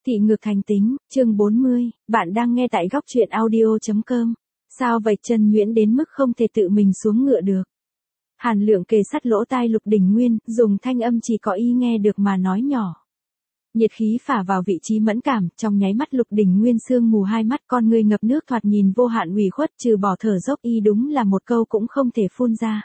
Thị ngược thành tính, chương 40, bạn đang nghe tại góc truyện audio.com. Sao vậy Trần Nhuyễn đến mức không thể tự mình xuống ngựa được. Hàn Lượng kề sát lỗ tai Lục Đình Nguyên, dùng thanh âm chỉ có y nghe được mà nói nhỏ. Nhiệt khí phả vào vị trí mẫn cảm, trong nháy mắt Lục Đình Nguyên sương mù hai mắt, con người ngập nước thoạt nhìn vô hạn ủy khuất, trừ bỏ thở dốc y đúng là một câu cũng không thể phun ra.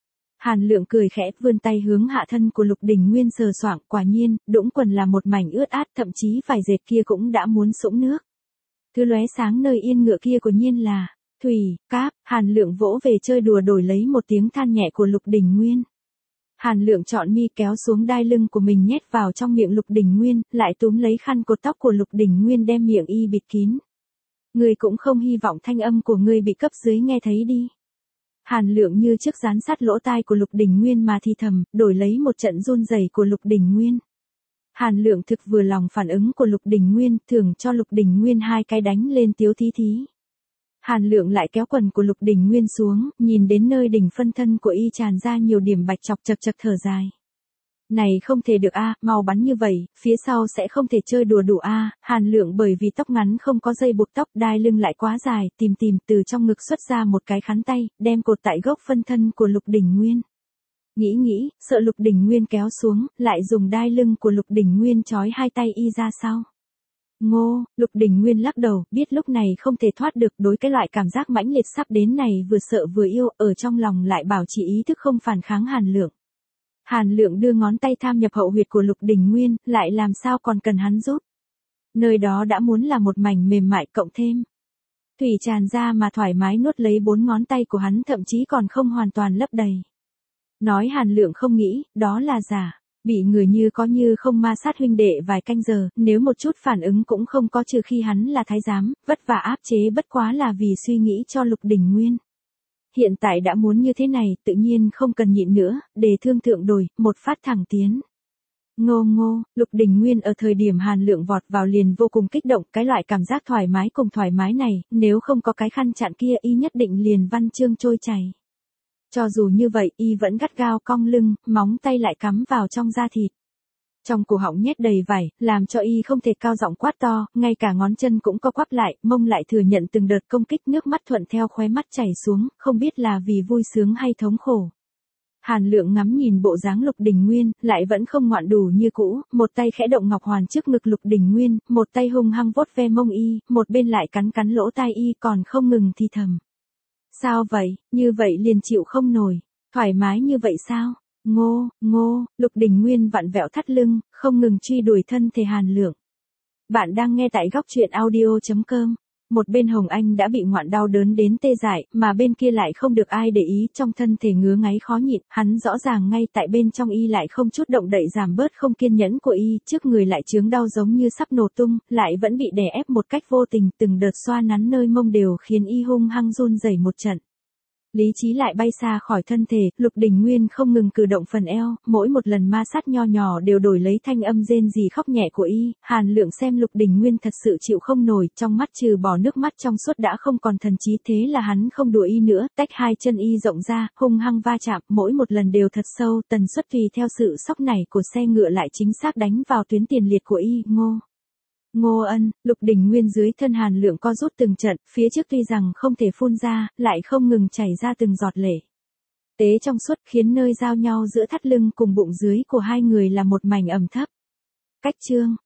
Hàn Lượng cười khẽ, vươn tay hướng hạ thân của Lục Đình Nguyên sờ soạng, quả nhiên, đũng quần là một mảnh ướt át, thậm chí vải dệt kia cũng đã muốn sũng nước. Thứ lóe sáng nơi yên ngựa kia của nhiên là thủy, cáp. Hàn Lượng vỗ về chơi đùa đổi lấy một tiếng than nhẹ của Lục Đình Nguyên. Hàn Lượng chọn mi kéo xuống đai lưng của mình nhét vào trong miệng Lục Đình Nguyên, lại túm lấy khăn cột tóc của Lục Đình Nguyên đem miệng y bịt kín. Ngươi cũng không hy vọng thanh âm của ngươi bị cấp dưới nghe thấy đi. Hàn Lượng như trước dán sát lỗ tai của Lục Đình Nguyên mà thì thầm, đổi lấy một trận run rẩy của Lục Đình Nguyên. Hàn Lượng thực vừa lòng phản ứng của Lục Đình Nguyên, thưởng cho Lục Đình Nguyên hai cái đánh lên tiếu thí thí. Hàn Lượng lại kéo quần của Lục Đình Nguyên xuống, nhìn đến nơi đỉnh phân thân của y tràn ra nhiều điểm bạch chọc chật chật thở dài. Này không thể được a, mau bắn như vậy, phía sau sẽ không thể chơi đùa đủ a. Hàn Lượng bởi vì tóc ngắn không có dây buộc tóc, đai lưng lại quá dài, tìm từ trong ngực xuất ra một cái khăn tay, đem cột tại gốc phân thân của Lục Đình Nguyên. Nghĩ, sợ Lục Đình Nguyên kéo xuống, lại dùng đai lưng của Lục Đình Nguyên trói hai tay y ra sau. Ngô, Lục Đình Nguyên lắc đầu, biết lúc này không thể thoát được, đối cái loại cảm giác mãnh liệt sắp đến này vừa sợ vừa yêu, ở trong lòng lại bảo trì ý thức không phản kháng Hàn Lượng. Hàn Lượng đưa ngón tay tham nhập hậu huyệt của Lục Đình Nguyên, lại làm sao còn cần hắn giúp. Nơi đó đã muốn là một mảnh mềm mại cộng thêm thủy tràn ra mà thoải mái nuốt lấy 4 ngón tay của hắn, thậm chí còn không hoàn toàn lấp đầy. Nói Hàn Lượng không nghĩ, đó là giả. Bị người như có như không ma sát huynh đệ vài canh giờ, nếu một chút phản ứng cũng không có, trừ khi hắn là thái giám, vất vả áp chế bất quá là vì suy nghĩ cho Lục Đình Nguyên. Hiện tại đã muốn như thế này, tự nhiên không cần nhịn nữa, để thương thượng đổi, một phát thẳng tiến. Ngô, Lục Đình Nguyên ở thời điểm Hàn Lượng vọt vào liền vô cùng kích động, cái loại cảm giác thoải mái cùng thoải mái này, nếu không có cái khăn chặn kia y nhất định liền văn chương trôi chảy. Cho dù như vậy, y vẫn gắt gao cong lưng, móng tay lại cắm vào trong da thịt. Trong cổ họng nhét đầy vải, làm cho y không thể cao giọng quát to, ngay cả ngón chân cũng co quắp lại, mông lại thừa nhận từng đợt công kích, nước mắt thuận theo khóe mắt chảy xuống, không biết là vì vui sướng hay thống khổ. Hàn Lượng ngắm nhìn bộ dáng Lục Đình Nguyên, lại vẫn không ngoạn đủ như cũ, một tay khẽ động ngọc hoàn trước ngực Lục Đình Nguyên, một tay hung hăng vuốt ve mông y, một bên lại cắn lỗ tai y còn không ngừng thì thầm. Sao vậy, như vậy liền chịu không nổi, thoải mái như vậy sao? Ngô, Lục Đình Nguyên vặn vẹo thắt lưng, không ngừng truy đuổi thân thể Hàn Lượng. Bạn đang nghe tại góc truyện audio.com. Một bên Hồng Anh đã bị ngoạn đau đớn đến tê dại, mà bên kia lại không được ai để ý, trong thân thể ngứa ngáy khó nhịn, hắn rõ ràng ngay tại bên trong y lại không chút động đậy giảm bớt không kiên nhẫn của y, trước người lại chướng đau giống như sắp nổ tung, lại vẫn bị đè ép một cách vô tình, từng đợt xoa nắn nơi mông đều khiến y hung hăng run rẩy một trận. Lý trí lại bay xa khỏi thân thể, Lục Đình Nguyên không ngừng cử động phần eo, mỗi một lần ma sát nho nhỏ đều đổi lấy thanh âm rên rỉ khóc nhẹ của y. Hàn Lượng xem Lục Đình Nguyên thật sự chịu không nổi, trong mắt trừ bỏ nước mắt trong suốt đã không còn thần trí, thế là hắn không đùa y nữa, tách hai chân y rộng ra, hung hăng va chạm, mỗi một lần đều thật sâu, tần suất tùy theo sự sóc nảy của xe ngựa lại chính xác đánh vào tuyến tiền liệt của y. Ngô Ân, Lục Đình Nguyên dưới thân Hàn Lượng co rút từng trận, phía trước tuy rằng không thể phun ra, lại không ngừng chảy ra từng giọt lệ. Tế trong suốt khiến nơi giao nhau giữa thắt lưng cùng bụng dưới của hai người là một mảnh ẩm thấp. Cách chương,